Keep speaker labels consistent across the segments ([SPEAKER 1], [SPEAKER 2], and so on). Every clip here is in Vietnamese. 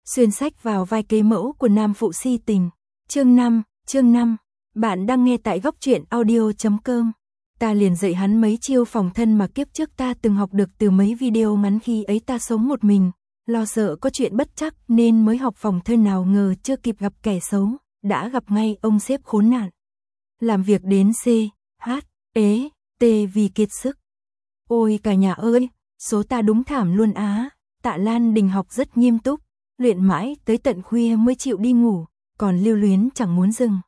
[SPEAKER 1] Xuyên sách vào vai kế mẫu của nam phụ si tình. Chương 5, bạn đang nghe tại góc truyện audio.com. Ta liền dạy hắn mấy chiêu phòng thân mà kiếp trước ta từng học được từ mấy video ngắn khi ấy ta sống một mình, lo sợ có chuyện bất trắc nên mới học phòng thân, nào ngờ chưa kịp gặp kẻ xấu, đã gặp ngay ông sếp khốn nạn. Làm việc đến C, H, E, T vì kiệt sức. Ôi cả nhà ơi, số ta đúng thảm luôn á. Tạ Lan Đình học rất nghiêm túc, luyện mãi tới tận khuya mới chịu đi ngủ, còn lưu luyến chẳng muốn dừng.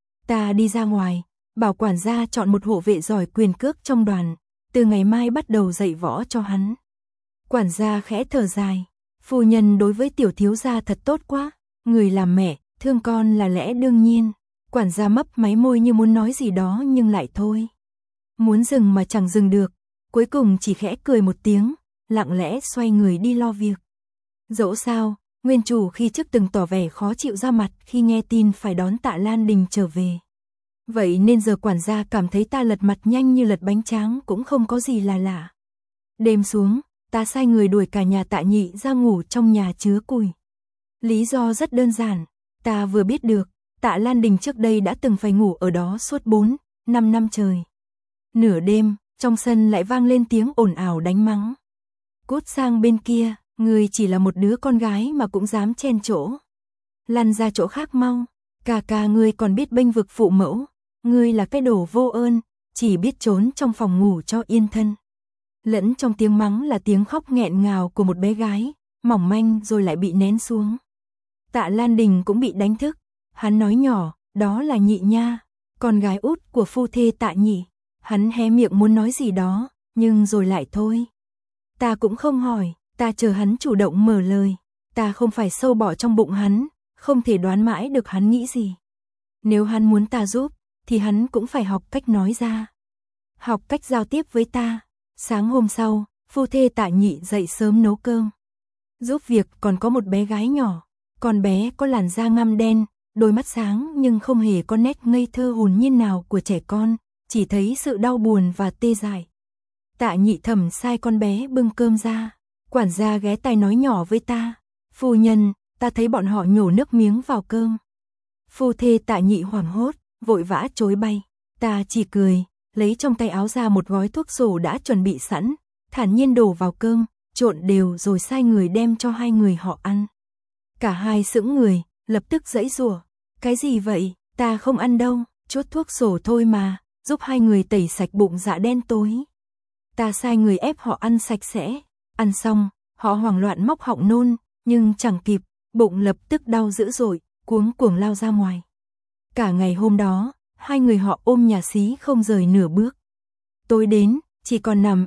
[SPEAKER 1] Ta đi ra ngoài, bảo quản gia chọn một hộ vệ giỏi quyền cước trong đoàn, từ ngày mai bắt đầu dạy võ cho hắn. Quản gia khẽ thở dài, phu nhân đối với tiểu thiếu gia thật tốt quá, người làm mẹ, thương con là lẽ đương nhiên. Quản gia mấp máy môi như muốn nói gì đó nhưng lại thôi. Muốn dừng mà chẳng dừng được, cuối cùng chỉ khẽ cười một tiếng, lặng lẽ xoay người đi lo việc. Dẫu sao, nguyên chủ khi trước từng tỏ vẻ khó chịu ra mặt khi nghe tin phải đón Tạ Lan Đình trở về. Vậy nên giờ quản gia cảm thấy ta lật mặt nhanh như lật bánh tráng cũng không có gì là lạ. Đêm xuống, ta sai người đuổi cả nhà Tạ Nhị ra ngủ trong nhà chứa củi. Lý do rất đơn giản, ta vừa biết được, Tạ Lan Đình trước đây đã từng phải ngủ ở đó suốt 4-5 năm trời. Nửa đêm, trong sân lại vang lên tiếng ồn ào đánh mắng. Cút sang bên kia, ngươi chỉ là một đứa con gái mà cũng dám chen chỗ. Lăn ra chỗ khác mau, ca ngươi còn biết bênh vực phụ mẫu, ngươi là cái đồ vô ơn, chỉ biết trốn trong phòng ngủ cho yên thân. Lẫn trong tiếng mắng là tiếng khóc nghẹn ngào của một bé gái, mỏng manh rồi lại bị nén xuống. Tạ Lan Đình cũng bị đánh thức, hắn nói nhỏ, đó là Nhị nha, con gái út của phu thê Tạ Nhị. Hắn hé miệng muốn nói gì đó, nhưng rồi lại thôi. Ta cũng không hỏi, ta chờ hắn chủ động mở lời. Ta không phải sâu bọ trong bụng hắn, không thể đoán mãi được hắn nghĩ gì. Nếu hắn muốn ta giúp, thì hắn cũng phải học cách nói ra. Học cách giao tiếp với ta. Sáng hôm sau, phu thê Tạ Nhị dậy sớm nấu cơm. Giúp việc còn có một bé gái nhỏ. Con bé có làn da ngăm đen, đôi mắt sáng nhưng không hề có nét ngây thơ hồn nhiên nào của trẻ con. Chỉ thấy sự đau buồn và tê dại. Tạ Nhị thầm sai con bé bưng cơm ra. Quản gia ghé tai nói nhỏ với ta. Phu nhân, ta thấy bọn họ nhổ nước miếng vào cơm. Phu thê Tạ Nhị hoảng hốt, vội vã chối bay. Ta chỉ cười, lấy trong tay áo ra một gói thuốc sổ đã chuẩn bị sẵn, thản nhiên đổ vào cơm, trộn đều rồi sai người đem cho hai người họ ăn. Cả hai sững người, lập tức giãy giụa. Cái gì vậy, ta không ăn đâu, chút thuốc sổ thôi mà. Giúp hai người tẩy sạch bụng dạ đen tối. Ta sai người ép họ ăn sạch sẽ. Ăn xong, họ hoảng loạn móc họng nôn, nhưng chẳng kịp, bụng lập tức đau dữ dội, cuống cuồng lao ra ngoài. Cả ngày hôm đó, hai người họ ôm nhà xí không rời nửa bước. Tối đến, chỉ còn nằm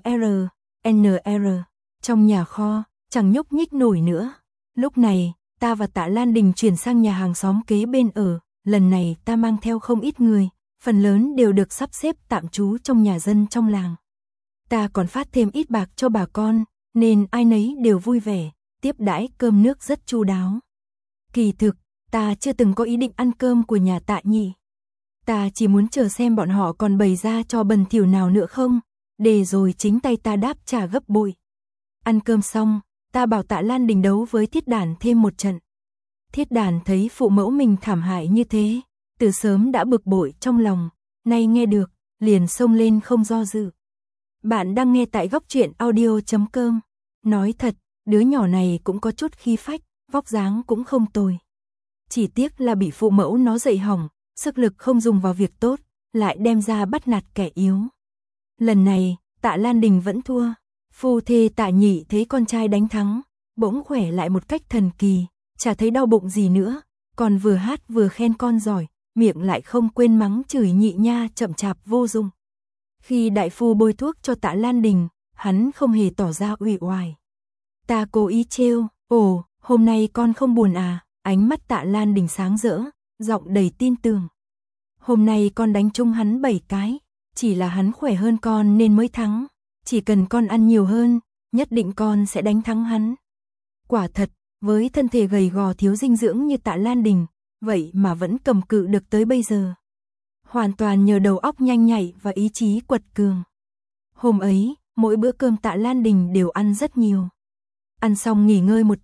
[SPEAKER 1] NR trong nhà kho, chẳng nhúc nhích nổi nữa. Lúc này, ta và Tạ Lan Đình chuyển sang nhà hàng xóm kế bên ở. Lần này ta mang theo không ít người. Phần lớn đều được sắp xếp tạm trú trong nhà dân trong làng. Ta còn phát thêm ít bạc cho bà con, nên ai nấy đều vui vẻ, tiếp đãi cơm nước rất chu đáo. Kỳ thực, ta chưa từng có ý định ăn cơm của nhà Tạ Nhị. Ta chỉ muốn chờ xem bọn họ còn bày ra trò bẩn thỉu nào nữa không, để rồi chính tay ta đáp trả gấp bội. Ăn cơm xong, ta bảo Tạ Lan Đình đấu với Thiết Đản thêm một trận. Thiết Đản thấy phụ mẫu mình thảm hại như thế, từ sớm đã bực bội trong lòng, nay nghe được, liền xông lên không do dự. Bạn đang nghe tại góc truyện audio.com. Nói thật, đứa nhỏ này cũng có chút khí phách, vóc dáng cũng không tồi. Chỉ tiếc là bị phụ mẫu nó dạy hỏng, sức lực không dùng vào việc tốt, lại đem ra bắt nạt kẻ yếu. Lần này, Tạ Lan Đình vẫn thua. Phu thê Tạ Nhị thấy con trai đánh thắng, bỗng khỏe lại một cách thần kỳ, chả thấy đau bụng gì nữa, còn vừa hát vừa khen con giỏi. Miệng lại không quên mắng chửi Nhị nha chậm chạp vô dụng. Khi đại phu bôi thuốc cho Tạ Lan Đình, hắn không hề tỏ ra uể oải. Ta cố ý trêu, ồ, hôm nay con không buồn à? Ánh mắt Tạ Lan Đình sáng rỡ, giọng đầy tin tưởng. Hôm nay con đánh trúng hắn 7 cái, chỉ là hắn khỏe hơn con nên mới thắng. Chỉ cần con ăn nhiều hơn, nhất định con sẽ đánh thắng hắn. Quả thật, với thân thể gầy gò thiếu dinh dưỡng như Tạ Lan Đình, vậy mà vẫn cầm cự được tới bây giờ. Hoàn toàn nhờ đầu óc nhanh nhạy và ý chí quật cường. Hôm ấy, mỗi bữa cơm Tạ Lan Đình đều ăn rất nhiều. Ăn xong nghỉ ngơi một chút,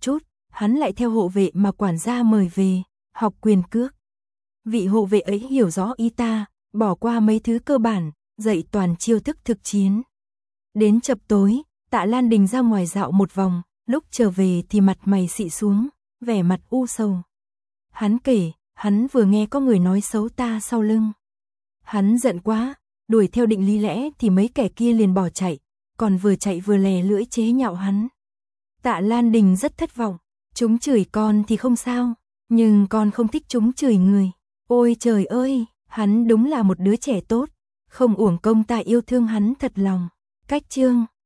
[SPEAKER 1] hắn lại theo hộ vệ mà quản gia mời về, học quyền cước. Vị hộ vệ ấy hiểu rõ ý ta, bỏ qua mấy thứ cơ bản, dạy toàn chiêu thức thực chiến. Đến chập tối, Tạ Lan Đình ra ngoài dạo một vòng, lúc trở về thì mặt mày xị xuống, vẻ mặt u sầu. Hắn kể, hắn vừa nghe có người nói xấu ta sau lưng. Hắn giận quá, đuổi theo định lý lẽ thì mấy kẻ kia liền bỏ chạy, còn vừa chạy vừa lè lưỡi chế nhạo hắn. Tạ Lan Đình rất thất vọng, chúng chửi con thì không sao, nhưng con không thích chúng chửi người. Ôi trời ơi, hắn đúng là một đứa trẻ tốt, không uổng công ta yêu thương hắn thật lòng. Cách chương